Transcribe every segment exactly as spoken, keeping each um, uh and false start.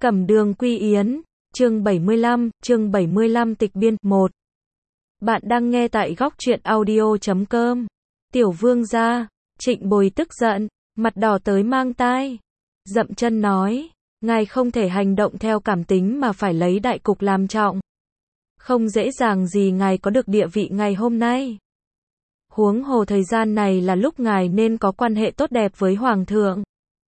Cẩm Đường Quy Yến, chương bảy mươi lăm, chương bảy mươi lăm tịch biên, một. Bạn đang nghe tại góc truyện audio chấm com. Tiểu vương gia, Trịnh Bồi tức giận, mặt đỏ tới mang tai. Dậm chân nói, ngài không thể hành động theo cảm tính mà phải lấy đại cục làm trọng. Không dễ dàng gì ngài có được địa vị ngày hôm nay. Huống hồ thời gian này là lúc ngài nên có quan hệ tốt đẹp với Hoàng thượng.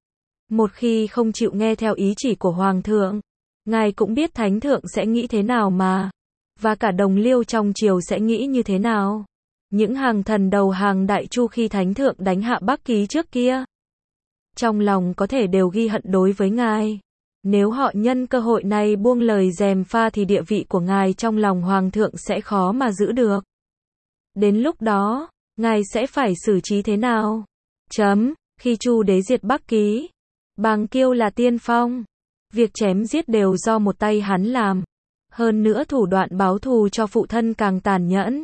Một khi không chịu nghe theo ý chỉ của Hoàng thượng, ngài cũng biết Thánh thượng sẽ nghĩ thế nào mà. Và cả đồng liêu trong triều sẽ nghĩ như thế nào. Những hàng thần đầu hàng Đại Chu khi Thánh thượng đánh hạ Bắc Ký trước kia, trong lòng có thể đều ghi hận đối với ngài. Nếu họ nhân cơ hội này buông lời gièm pha thì địa vị của ngài trong lòng Hoàng thượng sẽ khó mà giữ được. Đến lúc đó, ngài sẽ phải xử trí thế nào? Chấm, khi Chu đế diệt Bắc Ký, Bàng Kiêu là tiên phong. Việc chém giết đều do một tay hắn làm. Hơn nữa thủ đoạn báo thù cho phụ thân càng tàn nhẫn.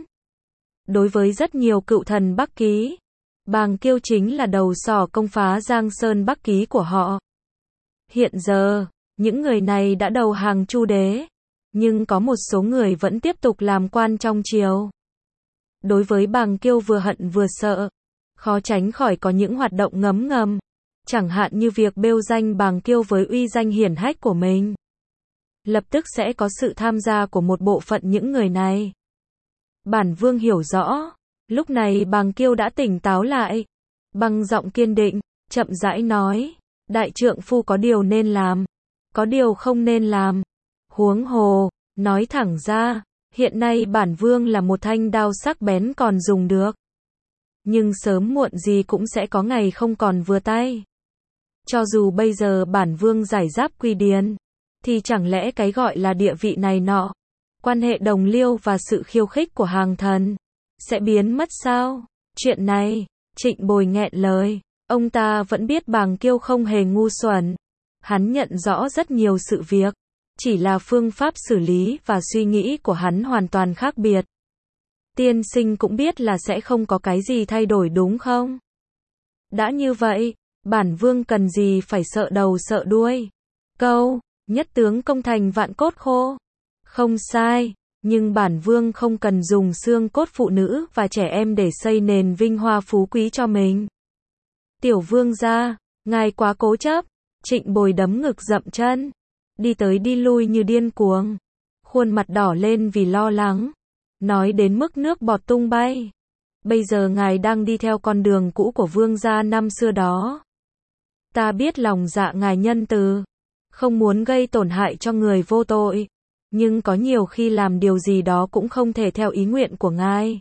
Đối với rất nhiều cựu thần Bắc Ký, Bàng Kiêu chính là đầu sỏ công phá Giang Sơn Bắc Ký của họ. Hiện giờ, những người này đã đầu hàng Chu đế, nhưng có một số người vẫn tiếp tục làm quan trong triều. Đối với Bàng Kiêu vừa hận vừa sợ, khó tránh khỏi có những hoạt động ngấm ngầm, chẳng hạn như việc bêu danh Bàng Kiêu với uy danh hiển hách của mình. Lập tức sẽ có sự tham gia của một bộ phận những người này. Bản vương hiểu rõ, lúc này Bàng Kiêu đã tỉnh táo lại, bằng giọng kiên định, chậm rãi nói, đại trượng phu có điều nên làm, có điều không nên làm. Huống hồ, nói thẳng ra, hiện nay bản vương là một thanh đao sắc bén còn dùng được. Nhưng sớm muộn gì cũng sẽ có ngày không còn vừa tay. Cho dù bây giờ bản vương giải giáp quy điền, thì chẳng lẽ cái gọi là địa vị này nọ, quan hệ đồng liêu và sự khiêu khích của hàng thần, sẽ biến mất sao? Chuyện này, Trịnh Bồi nghẹn lời, ông ta vẫn biết Bàng Kiêu không hề ngu xuẩn. Hắn nhận rõ rất nhiều sự việc, chỉ là phương pháp xử lý và suy nghĩ của hắn hoàn toàn khác biệt. Tiên sinh cũng biết là sẽ không có cái gì thay đổi đúng không? Đã như vậy, bản vương cần gì phải sợ đầu sợ đuôi? Câu, nhất tướng công thành vạn cốt khô. Không sai, nhưng bản vương không cần dùng xương cốt phụ nữ và trẻ em để xây nền vinh hoa phú quý cho mình. Tiểu vương gia, ngài quá cố chấp. Trịnh Bồi đấm ngực dậm chân, đi tới đi lui như điên cuồng, khuôn mặt đỏ lên vì lo lắng, nói đến mức nước bọt tung bay. Bây giờ ngài đang đi theo con đường cũ của vương gia năm xưa đó. Ta biết lòng dạ ngài nhân từ, không muốn gây tổn hại cho người vô tội, nhưng có nhiều khi làm điều gì đó cũng không thể theo ý nguyện của ngài,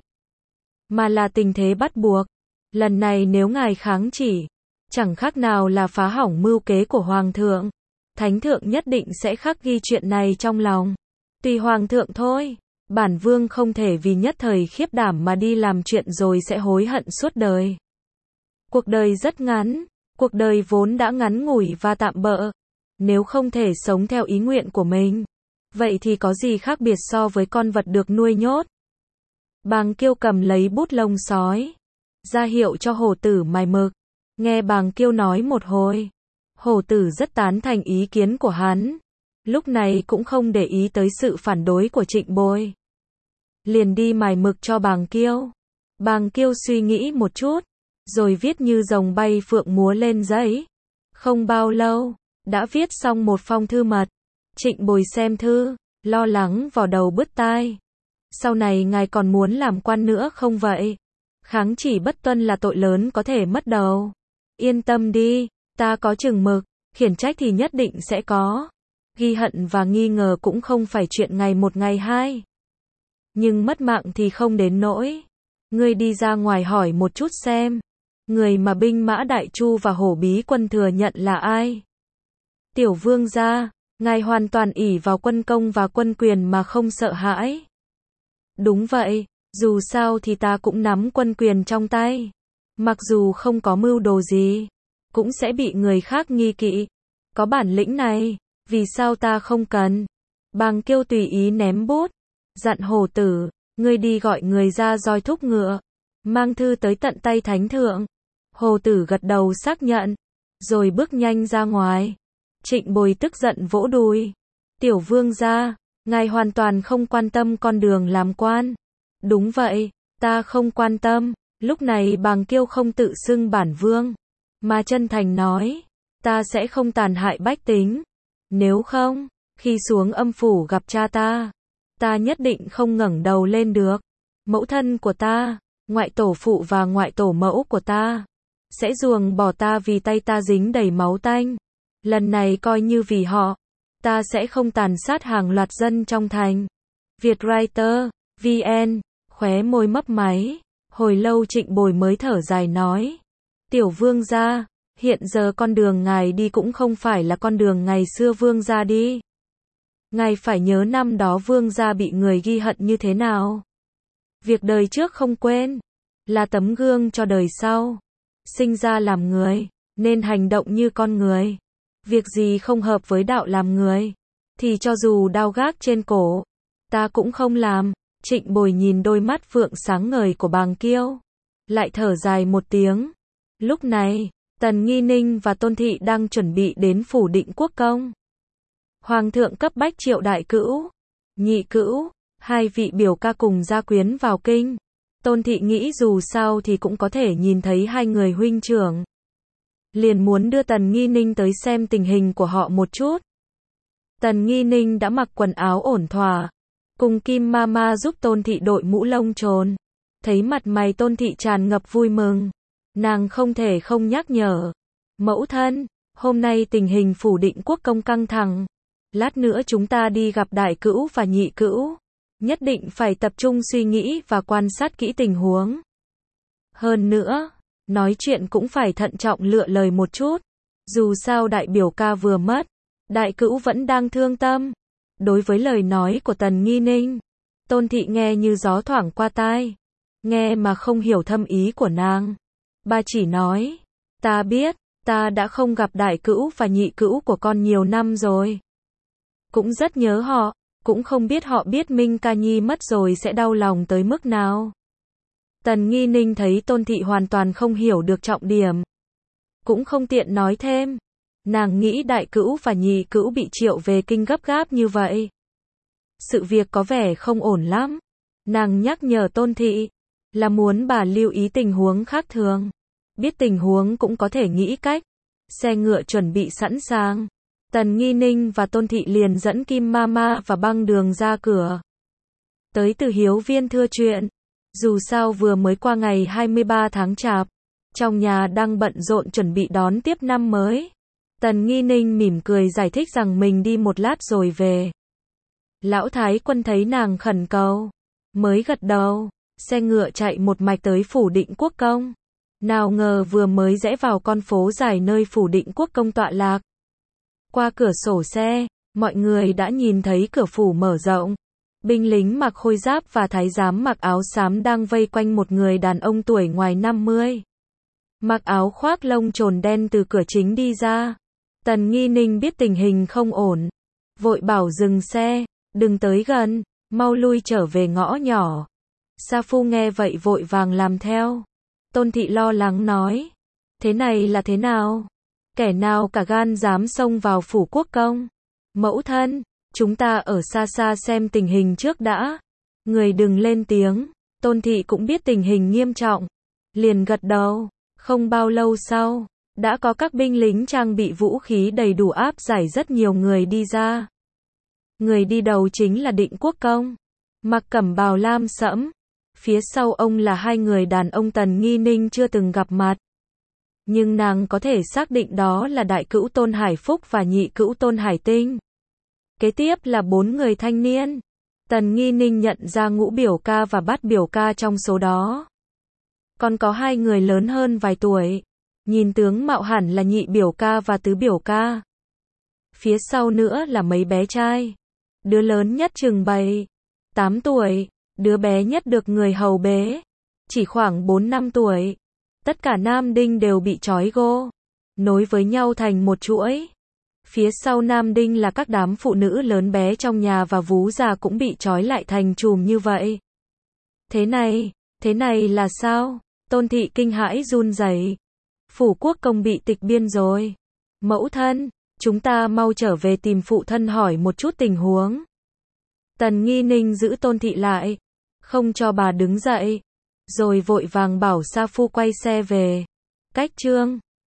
mà là tình thế bắt buộc. Lần này nếu ngài kháng chỉ, chẳng khác nào là phá hỏng mưu kế của Hoàng thượng. Thánh thượng nhất định sẽ khắc ghi chuyện này trong lòng. Tùy Hoàng thượng thôi, bản vương không thể vì nhất thời khiếp đảm mà đi làm chuyện rồi sẽ hối hận suốt đời. Cuộc đời rất ngắn, cuộc đời vốn đã ngắn ngủi và tạm bợ. Nếu không thể sống theo ý nguyện của mình, vậy thì có gì khác biệt so với con vật được nuôi nhốt? Bàng Kiêu cầm lấy bút lông sói, ra hiệu cho hổ tử mài mực. Nghe Bàng Kiêu nói một hồi, hổ tử rất tán thành ý kiến của hắn. Lúc này cũng không để ý tới sự phản đối của Trịnh Bồi, liền đi mài mực cho Bàng Kiêu. Bàng Kiêu suy nghĩ một chút, rồi viết như rồng bay phượng múa lên giấy. Không bao lâu, đã viết xong một phong thư mật. Trịnh Bồi xem thư, lo lắng vào đầu bứt tai. Sau này ngài còn muốn làm quan nữa không vậy? Kháng chỉ bất tuân là tội lớn có thể mất đầu. Yên tâm đi, ta có chừng mực, khiển trách thì nhất định sẽ có. Ghi hận và nghi ngờ cũng không phải chuyện ngày một ngày hai. Nhưng mất mạng thì không đến nỗi. Ngươi đi ra ngoài hỏi một chút xem, người mà binh mã Đại Chu và Hổ Bí quân thừa nhận là ai? Tiểu vương gia, ngài hoàn toàn ỷ vào quân công và quân quyền mà không sợ hãi. Đúng vậy, dù sao thì ta cũng nắm quân quyền trong tay. Mặc dù không có mưu đồ gì, cũng sẽ bị người khác nghi kỵ. Có bản lĩnh này, vì sao ta không cần? Bàng Kiêu tùy ý ném bút, dặn hổ tử, ngươi đi gọi người ra roi thúc ngựa, mang thư tới tận tay Thánh thượng. Hổ tử gật đầu xác nhận, rồi bước nhanh ra ngoài. Trịnh Bồi tức giận vỗ đùi. Tiểu vương gia, ngài hoàn toàn không quan tâm con đường làm quan. Đúng vậy, ta không quan tâm. Lúc này Bàng Kiêu không tự xưng bản vương, mà chân thành nói, ta sẽ không tàn hại bách tính. Nếu không, khi xuống âm phủ gặp cha ta, ta nhất định không ngẩng đầu lên được. Mẫu thân của ta, ngoại tổ phụ và ngoại tổ mẫu của ta, sẽ ruồng bỏ ta vì tay ta dính đầy máu tanh. Lần này coi như vì họ, ta sẽ không tàn sát hàng loạt dân trong thành. Vietwriter, vê en, khóe môi mấp máy. Hồi lâu Trịnh Bồi mới thở dài nói. Tiểu vương gia, hiện giờ con đường ngài đi cũng không phải là con đường ngày xưa vương gia đi. Ngài phải nhớ năm đó vương gia bị người ghi hận như thế nào. Việc đời trước không quên, là tấm gương cho đời sau. Sinh ra làm người, nên hành động như con người. Việc gì không hợp với đạo làm người, thì cho dù đao gác trên cổ, ta cũng không làm. Trịnh Bồi nhìn đôi mắt vượng sáng ngời của Bàng Kiêu, lại thở dài một tiếng. Lúc này, Tần Nghi Ninh và Tôn Thị đang chuẩn bị đến phủ Định Quốc công. Hoàng thượng cấp bách triệu đại cữu, nhị cữu, hai vị biểu ca cùng gia quyến vào kinh. Tôn Thị nghĩ dù sao thì cũng có thể nhìn thấy hai người huynh trưởng. Liền muốn đưa Tần Nghi Ninh tới xem tình hình của họ một chút. Tần Nghi Ninh đã mặc quần áo ổn thỏa, cùng Kim Mama giúp Tôn Thị đội mũ lông trồn. Thấy mặt mày Tôn Thị tràn ngập vui mừng, nàng không thể không nhắc nhở. Mẫu thân, hôm nay tình hình phủ Định Quốc công căng thẳng. Lát nữa chúng ta đi gặp đại cữu và nhị cữu. Nhất định phải tập trung suy nghĩ và quan sát kỹ tình huống. Hơn nữa, nói chuyện cũng phải thận trọng lựa lời một chút. Dù sao đại biểu ca vừa mất, đại cữu vẫn đang thương tâm. Đối với lời nói của Tần Nghi Ninh, Tôn Thị nghe như gió thoảng qua tai, nghe mà không hiểu thâm ý của nàng. Bà chỉ nói, ta biết, ta đã không gặp đại cữu và nhị cữu của con nhiều năm rồi. Cũng rất nhớ họ, cũng không biết họ biết Minh Ca Nhi mất rồi sẽ đau lòng tới mức nào. Tần Nghi Ninh thấy Tôn Thị hoàn toàn không hiểu được trọng điểm, cũng không tiện nói thêm. Nàng nghĩ đại cữu và nhị cữu bị triệu về kinh gấp gáp như vậy, sự việc có vẻ không ổn lắm. Nàng nhắc nhở Tôn Thị, là muốn bà lưu ý tình huống khác thường. Biết tình huống cũng có thể nghĩ cách. Xe ngựa chuẩn bị sẵn sàng. Tần Nghi Ninh và Tôn Thị liền dẫn Kim Mama và Băng Đường ra cửa. Tới Từ Hiếu Viên thưa chuyện. Dù sao vừa mới qua ngày hai mươi ba tháng Chạp, trong nhà đang bận rộn chuẩn bị đón tiếp năm mới. Tần Nghi Ninh mỉm cười giải thích rằng mình đi một lát rồi về. Lão Thái Quân thấy nàng khẩn cầu, mới gật đầu. Xe ngựa chạy một mạch tới phủ Định Quốc công. Nào ngờ vừa mới rẽ vào con phố dài nơi phủ Định Quốc công tọa lạc. Qua cửa sổ xe, mọi người đã nhìn thấy cửa phủ mở rộng. Binh lính mặc khôi giáp và thái giám mặc áo xám đang vây quanh một người đàn ông tuổi ngoài năm mươi. Mặc áo khoác lông trồn đen từ cửa chính đi ra. Tần Nghi Ninh biết tình hình không ổn, vội bảo dừng xe, đừng tới gần, mau lui trở về ngõ nhỏ. Sa Phu nghe vậy vội vàng làm theo. Tôn Thị lo lắng nói, thế này là thế nào? Kẻ nào cả gan dám xông vào phủ quốc công? Mẫu thân, chúng ta ở xa xa xem tình hình trước đã. Người đừng lên tiếng. Tôn Thị cũng biết tình hình nghiêm trọng, liền gật đầu. Không bao lâu sau, đã có các binh lính trang bị vũ khí đầy đủ áp giải rất nhiều người đi ra. Người đi đầu chính là Định Quốc công, mặc cẩm bào lam sẫm. Phía sau ông là hai người đàn ông Tần Nghi Ninh chưa từng gặp mặt. Nhưng nàng có thể xác định đó là đại cữu Tôn Hải Phúc và nhị cữu Tôn Hải Tinh. Kế tiếp là bốn người thanh niên. Tần Nghi Ninh nhận ra Ngũ biểu ca và Bát biểu ca trong số đó. Còn có hai người lớn hơn vài tuổi. Nhìn tướng mạo hẳn là nhị biểu ca và tứ biểu ca. Phía sau nữa là mấy bé trai. Đứa lớn nhất chừng bảy, tám tuổi. Đứa bé nhất được người hầu bế, chỉ khoảng bốn năm tuổi. Tất cả nam đinh đều bị trói gô, nối với nhau thành một chuỗi. Phía sau nam đinh là các đám phụ nữ lớn bé trong nhà và vú già cũng bị trói lại thành chùm như vậy. Thế này, thế này là sao? Tôn Thị kinh hãi run rẩy. Phủ quốc công bị tịch biên rồi. Mẫu thân, Chúng ta mau trở về tìm phụ thân hỏi một chút tình huống. Tần Nghi Ninh giữ Tôn Thị lại, không cho bà đứng dậy, rồi vội vàng bảo Sa Phu quay xe về. Cách chương